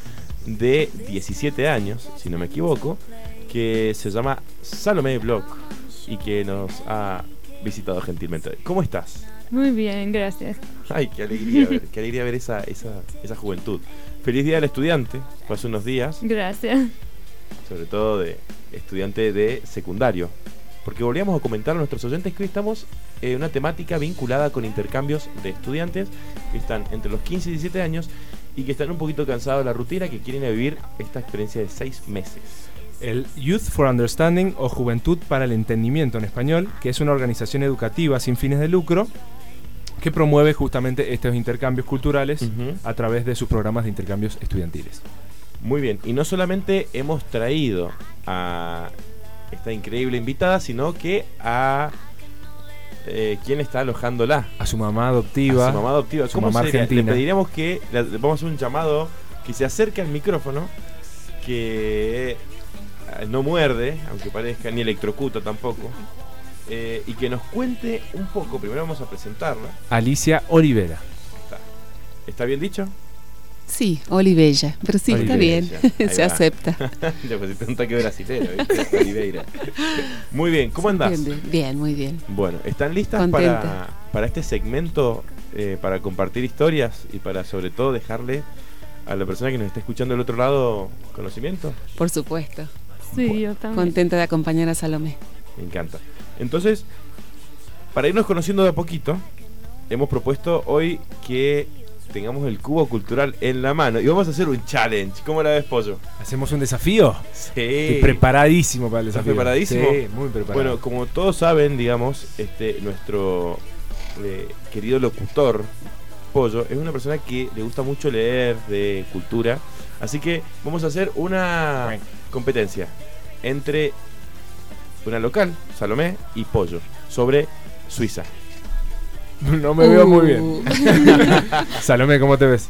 de 17 años, si no me equivoco, que se llama Salomé Bloch y que nos ha visitado gentilmente. ¿Cómo estás? Muy bien, gracias. Ay, qué alegría ver esa juventud. Feliz Día del Estudiante, fue hace unos días. Gracias. Sobre todo de estudiante de secundario, porque volvíamos a comentar a nuestros oyentes que hoy estamos en una temática vinculada con intercambios de estudiantes que están entre los 15 y 17 años y que están un poquito cansados de la rutina, que quieren vivir esta experiencia de 6 meses. El Youth for Understanding, o Juventud para el Entendimiento en español, que es una organización educativa sin fines de lucro que promueve justamente estos intercambios culturales a través de sus programas de intercambios estudiantiles. Muy bien, y no solamente hemos traído a esta increíble invitada, sino que a ¿quién está alojándola? A su mamá adoptiva. A su mamá adoptiva. Su mamá sería? argentina. Le pediríamos que vamos a hacer un llamado, que se acerque al micrófono, que no muerde, aunque parezca, ni electrocuta tampoco, y que nos cuente un poco. Primero vamos a presentarla. Alicia Olivera. ¿Está bien dicho? Sí, Olivella, pero sí, Olivella. Está bien, se acepta. Le pusiste un toque brasilero, ¿viste? Oliveira. Muy bien, ¿cómo andás? Bien, muy bien. Bueno, ¿están listas para este segmento, para compartir historias y para sobre todo dejarle a la persona que nos está escuchando del otro lado conocimiento? Por supuesto. Sí, yo también. Contenta de acompañar a Salomé. Me encanta. Entonces, para irnos conociendo de a poquito, hemos propuesto hoy que tengamos el cubo cultural en la mano y vamos a hacer un challenge. ¿Cómo la ves, Pollo? ¿Hacemos un desafío? Sí. Estoy preparadísimo para el desafío. ¿Estás preparadísimo? Sí, muy preparado. Bueno, como todos saben, digamos, nuestro querido locutor, Pollo, es una persona que le gusta mucho leer de cultura. Así que vamos a hacer una competencia entre una local, Salomé, y Pollo, sobre Suiza. No me veo muy bien. Salomé, ¿cómo te ves?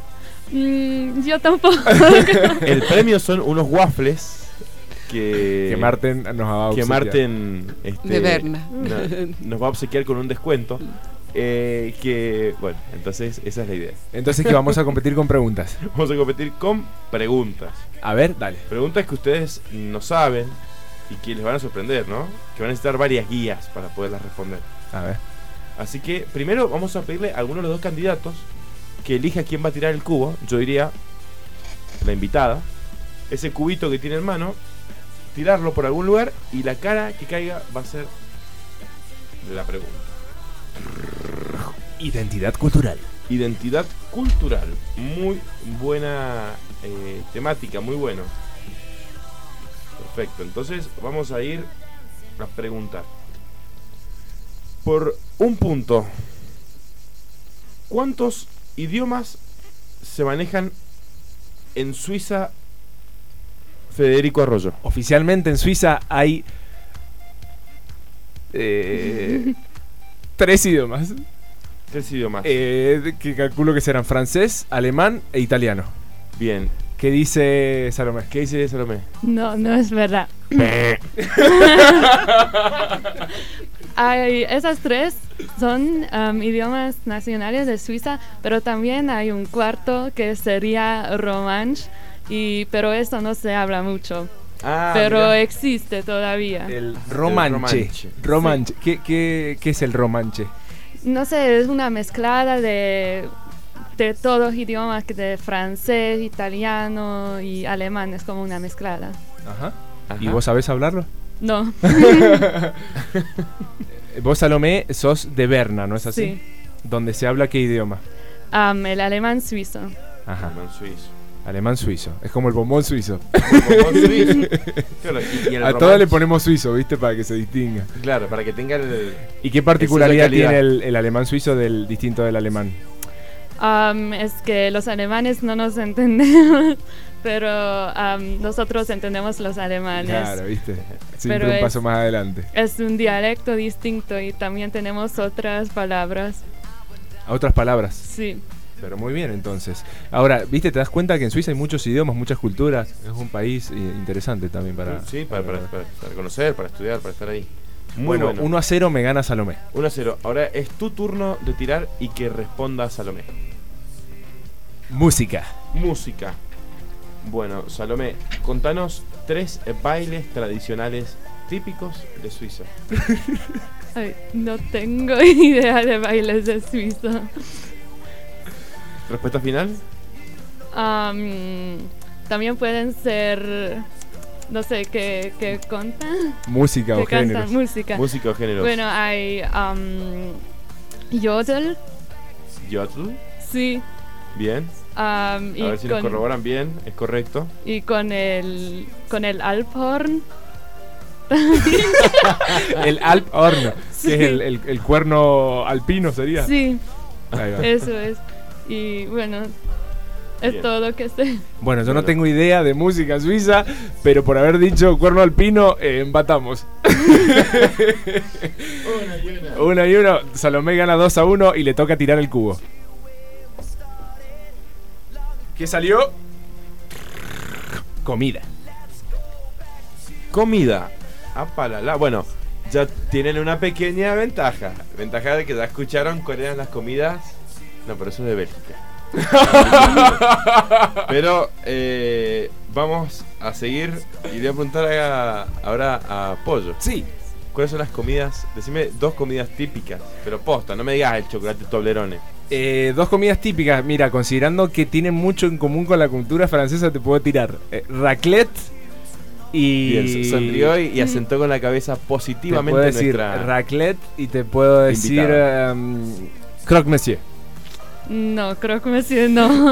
Yo tampoco. El premio son unos waffles que Marten nos va a obsequiar. Que Marten de Berna nos va a obsequiar con un descuento. Bueno, entonces esa es la idea. Entonces que vamos a competir con preguntas. Vamos a competir con preguntas. A ver, dale. Preguntas que ustedes no saben y que les van a sorprender, ¿no? Que van a necesitar varias guías para poderlas responder. A ver. Así que primero vamos a pedirle a alguno de los dos candidatos que elija quién va a tirar el cubo. Yo diría la invitada. Ese cubito que tiene en mano, tirarlo por algún lugar y la cara que caiga va a ser la pregunta. Identidad cultural. Identidad cultural. Muy buena temática, muy bueno. Perfecto, entonces vamos a ir a preguntar. Por un punto, ¿cuántos idiomas se manejan en Suiza, Federico Arroyo? Oficialmente en Suiza hay 3 idiomas. 3 idiomas. Que calculo que serán francés, alemán e italiano. Bien. ¿Qué dice Salomé? ¿Qué dice Salomé? No es verdad. Esas 3 son idiomas nacionales de Suiza, pero también hay un cuarto que sería romanche, pero eso no se habla mucho. Pero mirá. Existe todavía. El romanche. Romanche. Sí. ¿Qué es el romanche? No sé, es una mezclada de todos los idiomas, de francés, italiano y alemán, es como una mezclada. Ajá. ¿Y vos sabés hablarlo? No. Vos, Salomé, sos de Berna, ¿no es así? Sí. ¿Donde se habla qué idioma? El alemán suizo. Ajá. Alemán suizo. Alemán suizo. Es como el bombón suizo. El bombón suizo. Claro, y a todos le ponemos suizo, ¿viste? Para que se distinga. Claro, para que tenga el... ¿Y qué particularidad tiene el alemán suizo distinto del alemán? Es que los alemanes no nos entendemos, pero nosotros entendemos los alemanes. Claro, ¿viste? Siempre un paso más adelante. Es un dialecto distinto y también tenemos otras palabras. ¿Otras palabras? Sí. Pero muy bien, entonces. Ahora, ¿viste? Te das cuenta que en Suiza hay muchos idiomas, muchas culturas. Es un país interesante también para... Sí, para conocer, para estudiar, para estar ahí. Muy bueno. 1-0 me gana Salomé. 1-0. Ahora es tu turno de tirar y que responda Salomé. Música. Bueno, Salomé, contanos 3 bailes tradicionales típicos de Suiza. Ay, no tengo idea de bailes de Suiza. ¿Respuesta final? También pueden ser no sé qué conta. Música o cantan géneros. música. O géneros. Bueno, hay yodel. ¿Yodel? Sí. Bien. Y a ver si nos corroboran bien, es correcto. Y con el Alphorn. El Alphorn, Sí. que es el cuerno alpino, ¿sería? Sí, Ahí va. eso es. Y bueno, es Bien. todo que sé. Bueno, yo no tengo idea de música suiza, pero por haber dicho cuerno alpino, empatamos. Una y uno. Salomé gana 2-1 y le toca tirar el cubo. ¿Qué salió? Comida. Comida. Apalala. Bueno, ya tienen una pequeña ventaja. Ventaja de que ya escucharon cuáles eran las comidas. No, pero eso es de Bélgica. Pero vamos a seguir y le voy a preguntar ahora a Pollo. Sí. ¿Cuáles son las comidas? Decime 2 comidas típicas, pero posta, no me digas el chocolate Toblerone. 2 comidas típicas. Mira, considerando que tienen mucho en común con la cultura francesa, te puedo tirar raclette y... Bien, sonrió y asentó con la cabeza positivamente. Te puedo decir nuestra raclette y te puedo decir croque monsieur. No, creo que me siento no.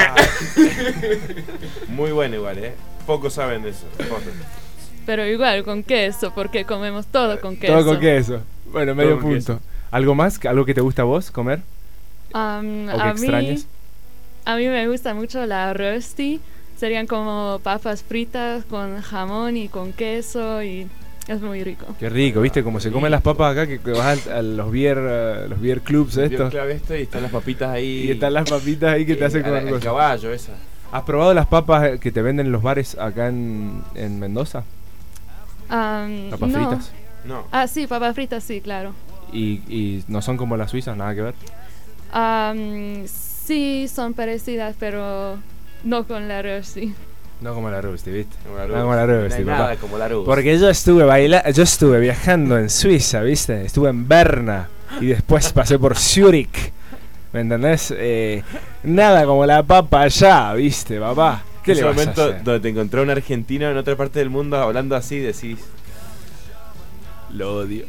Muy bueno igual, Pocos saben de eso. Posta. Pero igual con queso, porque comemos todo con queso. Todo con queso. Bueno, medio Todo con punto. queso. ¿Algo más? ¿Algo que te gusta a vos comer? ¿O que a extrañes? A mí me gusta mucho la rösti. Serían como papas fritas con jamón y con queso y es muy rico. Qué rico, ¿viste? Como se comen las papas acá, que vas a los beer clubs estos. Clave esto y están las papitas ahí. Y están las papitas ahí que te hacen el con caballo, esa. ¿Has probado las papas que te venden en los bares acá en Mendoza? ¿Papas no. fritas? No. Ah, sí, papas fritas, sí, claro. ¿Y no son como las suizas? ¿Nada que ver? Sí, son parecidas, pero no con la rösti. No como la Rösti, ¿viste? No como la Rösti, no hay papá. nada como la Rösti. Porque yo estuve viajando en Suiza, ¿viste? Estuve en Berna y después pasé por Zurich. ¿Me entendés? Nada como la papa allá, ¿viste, papá? ¿Qué le vas a momento hacer? donde te encontró un argentino en otra parte del mundo hablando así, decís... Lo odio.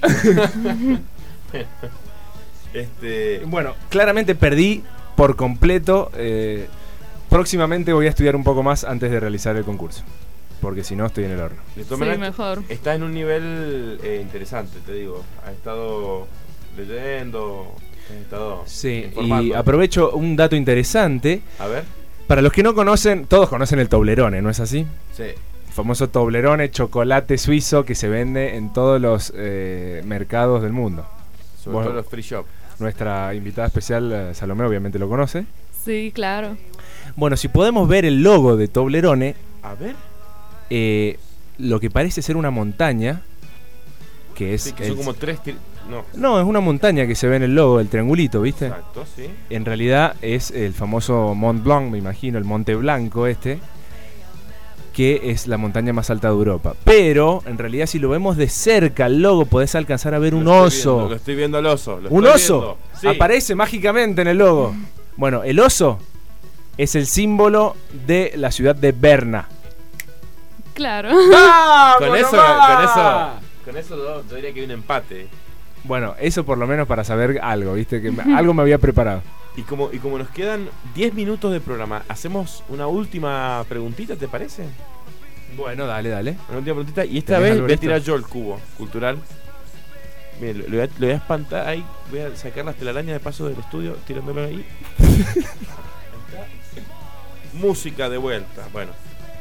Bueno, claramente perdí por completo. Próximamente voy a estudiar un poco más antes de realizar el concurso, porque si no estoy en el horno. De todas maneras, mejor. Estás en un nivel interesante, te digo. Has estado leyendo, has estado informando. Y aprovecho un dato interesante. A ver. Para los que no conocen, todos conocen el Toblerone, ¿no es así? Sí. El famoso Toblerone, chocolate suizo que se vende en todos los mercados del mundo. Sobre todo los free shop. Nuestra invitada especial, Salomé, obviamente lo conoce. Sí, claro. Bueno, si podemos ver el logo de Toblerone, a ver, lo que parece ser una montaña, que es... Sí, que son como 3... No, es una montaña que se ve en el logo, el triangulito, ¿viste? Exacto, sí. En realidad es el famoso Mont Blanc, me imagino, el Monte Blanco que es la montaña más alta de Europa. Pero, en realidad, si lo vemos de cerca, el logo, podés alcanzar a ver un oso. Lo estoy viendo al oso. ¿Un oso? Sí. Aparece mágicamente en el logo. Bueno, el oso es el símbolo de la ciudad de Berna. Claro. Con eso yo diría que hay un empate. Bueno, eso por lo menos para saber algo, ¿viste? Que algo me había preparado. Y como nos quedan 10 minutos de programa, ¿hacemos una última preguntita, te parece? Bueno, dale. Una última preguntita. Y esta vez voy a tirar yo el cubo cultural. Miren, lo voy a espantar ahí. Voy a sacar las telarañas de paso del estudio, tirándolo ahí. Música de vuelta. Bueno.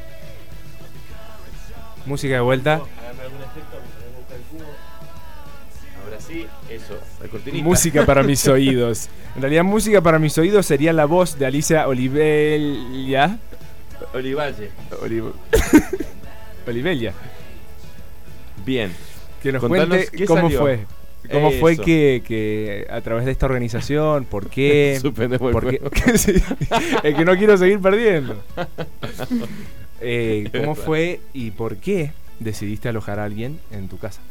Música de vuelta. Háganme algún efecto mientras busca el cubo. Ahora sí, eso, la cortinita. Música para mis oídos. En realidad, música para mis oídos sería la voz de Alicia Olivelia. Olivelia. Bien. Que nos Contanos cuente qué cómo salió. fue. ¿Cómo fue que a través de esta organización, por qué? Suspendemos el juego. Sí, es que no quiero seguir perdiendo. ¿Cómo fue y por qué decidiste alojar a alguien en tu casa?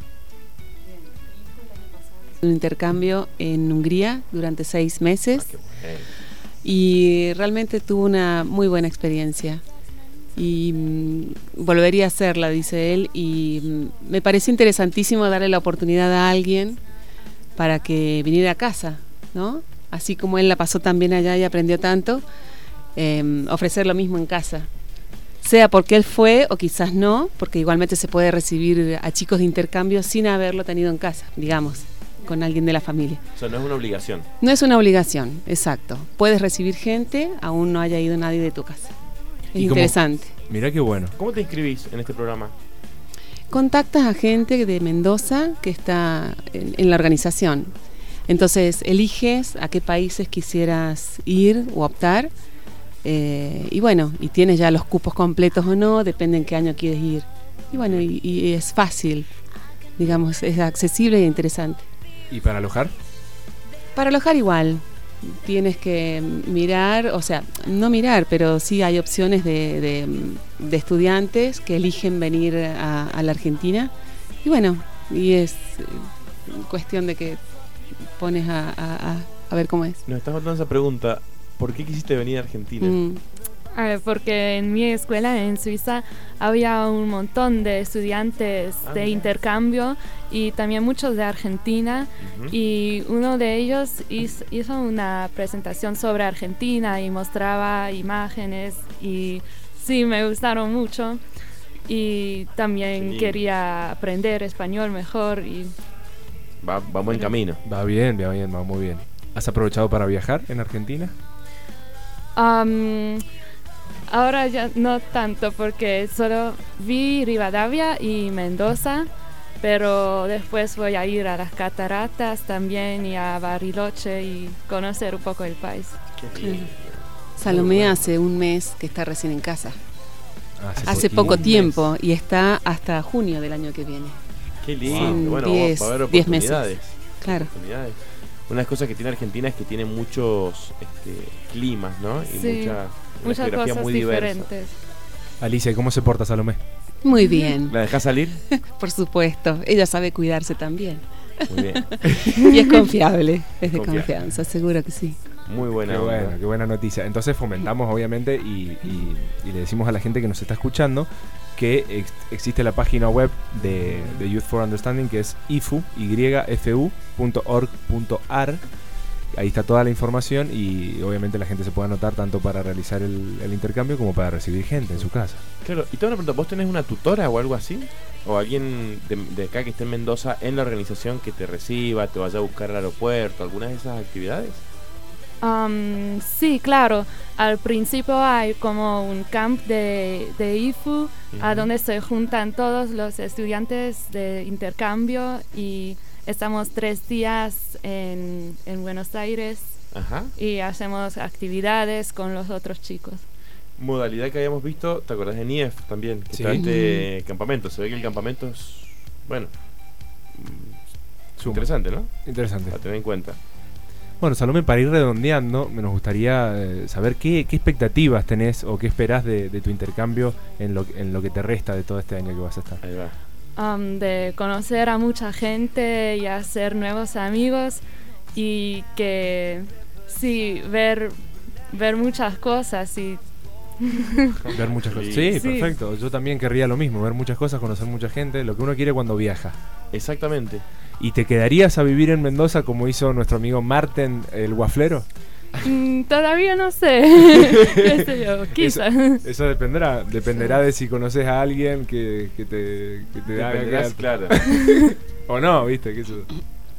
Un intercambio en Hungría durante 6 meses y realmente tuve una muy buena experiencia. y volvería a hacerla, dice él, y me pareció interesantísimo darle la oportunidad a alguien para que viniera a casa, ¿no? Así como él la pasó tan bien allá y aprendió tanto, ofrecer lo mismo en casa. Sea porque él fue o quizás no, porque igualmente se puede recibir a chicos de intercambio sin haberlo tenido en casa, digamos, con alguien de la familia. O sea, no es una obligación. No es una obligación, exacto. Puedes recibir gente, aún no haya ido nadie de tu casa. Es interesante. Mirá qué bueno. ¿Cómo te inscribís en este programa? Contactas a gente de Mendoza que está en la organización. Entonces eliges a qué países quisieras ir o optar. Y bueno, y tienes ya los cupos completos o no, depende en qué año quieres ir. Y bueno, y es fácil, digamos, es accesible e interesante. ¿Y para alojar? Para alojar igual, tienes que mirar, o sea, no mirar, pero sí hay opciones de estudiantes que eligen venir a la Argentina. Y bueno, y es cuestión de que pones a ver cómo es. Nos estás faltando esa pregunta. ¿Por qué quisiste venir a Argentina? Porque en mi escuela en Suiza había un montón de estudiantes de intercambio y también muchos de Argentina, y uno de ellos hizo una presentación sobre Argentina y mostraba imágenes y sí, me gustaron mucho, y también quería aprender español mejor y va buen camino. Va muy bien. ¿Has aprovechado para viajar en Argentina? Ahora ya no tanto, porque solo vi Rivadavia y Mendoza, pero después voy a ir a las cataratas también y a Bariloche y conocer un poco el país. Salomé hace un mes que está recién en casa. Hace poco tiempo y está hasta junio del año que viene. Qué lindo. Bueno, va a haber oportunidades. 10 meses. Claro. Oportunidades. Una de las cosas que tiene Argentina es que tiene muchos climas, ¿no? Y muchas cosas muy diferentes. Alicia, ¿cómo se porta Salomé? Muy bien. ¿La dejás salir? Por supuesto. Ella sabe cuidarse también. Muy bien. Y es confiable. Es de confianza, seguro que sí. Muy buena. Qué buena noticia. Entonces fomentamos, obviamente, y le decimos a la gente que nos está escuchando que existe la página web de Youth for Understanding, que es yfu.org.ar. Ahí está toda la información y obviamente la gente se puede anotar tanto para realizar el intercambio como para recibir gente en su casa. Claro, y te una pregunta, ¿vos tenés una tutora o algo así? ¿O alguien de acá que esté en Mendoza en la organización que te reciba, te vaya a buscar al aeropuerto, alguna de esas actividades? Sí, claro. Al principio hay como un camp de IFU a donde se juntan todos los estudiantes de intercambio y estamos 3 días en Buenos Aires. Y hacemos actividades con los otros chicos. Modalidad que habíamos visto, ¿te acordás de NIEF también? Que está este campamento. Se ve que el campamento es, bueno, interesante, ¿no? Interesante. A tener en cuenta. Bueno, Salomé, para ir redondeando, nos gustaría saber qué expectativas tenés o qué esperás de tu intercambio en lo que te resta de todo este año que vas a estar. Ahí va. De conocer a mucha gente y hacer nuevos amigos y que sí, ver muchas cosas y ver muchas cosas. Sí, perfecto. Yo también querría lo mismo, ver muchas cosas, conocer mucha gente, lo que uno quiere cuando viaja. Exactamente. ¿Y te quedarías a vivir en Mendoza como hizo nuestro amigo Marten, el guaflero? Todavía no sé. ¿Qué sé yo? Quizás. Eso dependerá de si conoces a alguien que te haga quedar. Claro. O no, ¿viste? Que eso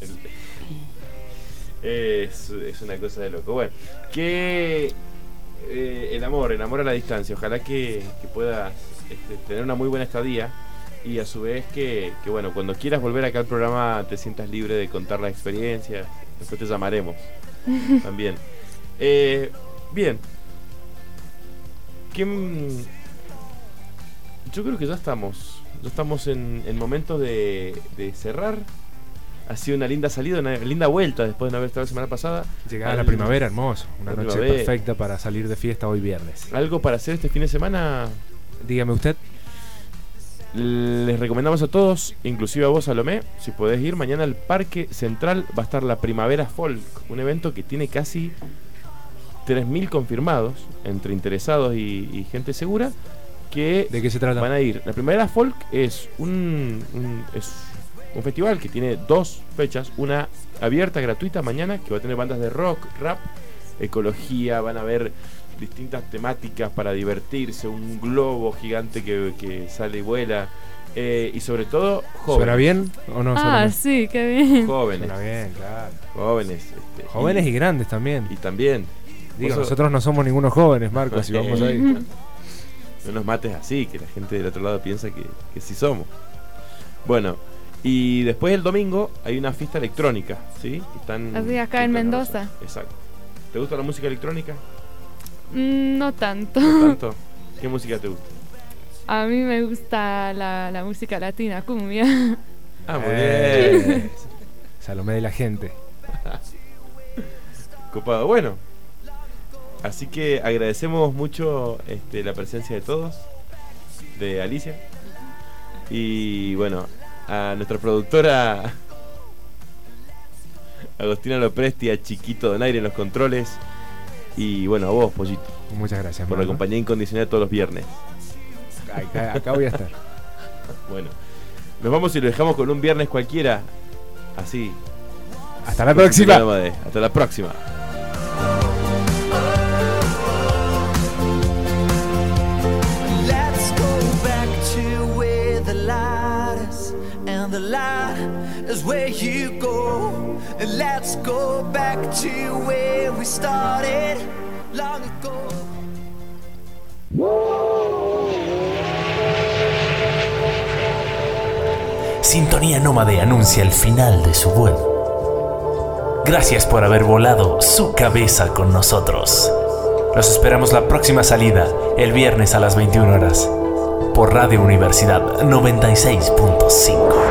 es una cosa de loco. Bueno, que el amor a la distancia. Ojalá que puedas tener una muy buena estadía. Y a su vez que bueno, cuando quieras volver acá al programa te sientas libre de contar la experiencia. Después te llamaremos también. Bien. Yo creo que ya estamos en momentos de cerrar. Ha sido una linda salida, una linda vuelta después de no haber estado la semana pasada. Llegada la primavera, hermoso. Una noche perfecta para salir de fiesta hoy viernes. ¿Algo para hacer este fin de semana? Dígame usted. Les recomendamos a todos, inclusive a vos, Salomé, si podés ir mañana al Parque Central, va a estar la Primavera Folk, un evento que tiene casi 3.000 confirmados entre interesados y gente segura, que ¿De qué se trata? van a ir. La Primavera Folk es un festival que tiene 2 fechas, una abierta, gratuita mañana, que va a tener bandas de rock, rap, ecología, van a haber distintas temáticas para divertirse, un globo gigante que sale y vuela, y sobre todo jóvenes. ¿Suena bien o no? Sí, qué bien. Jóvenes. Suena bien, claro. Jóvenes. Jóvenes y grandes también. Y también. Digo, nosotros no somos ningunos jóvenes, Marcos, si vamos ahí. No nos mates así, que la gente del otro lado piensa que sí somos. Bueno, y después el domingo hay una fiesta electrónica, ¿sí? Están así acá en Mendoza. Exacto. ¿Te gusta la música electrónica? No tanto. ¿No tanto? ¿Qué música te gusta? A mí me gusta la música latina, cumbia. Muy bien. Salomé de la gente. Copado. Bueno, así que agradecemos mucho la presencia de todos, de Alicia, y bueno, a nuestra productora Agostina Lopresti, a Chiquito Donaire en los controles, y bueno, a vos, Pollito. Muchas gracias por la compañía incondicional todos los viernes. Acá voy a estar. Bueno, nos vamos y lo dejamos con un viernes cualquiera, así. Hasta la próxima. Hasta la próxima. The light is where you go, and let's go back to where we started long ago. Sintonía Nómade anuncia el final de su vuelo. Gracias por haber volado su cabeza con nosotros. Los esperamos la próxima salida, el viernes a las 21 horas, por Radio Universidad 96.5.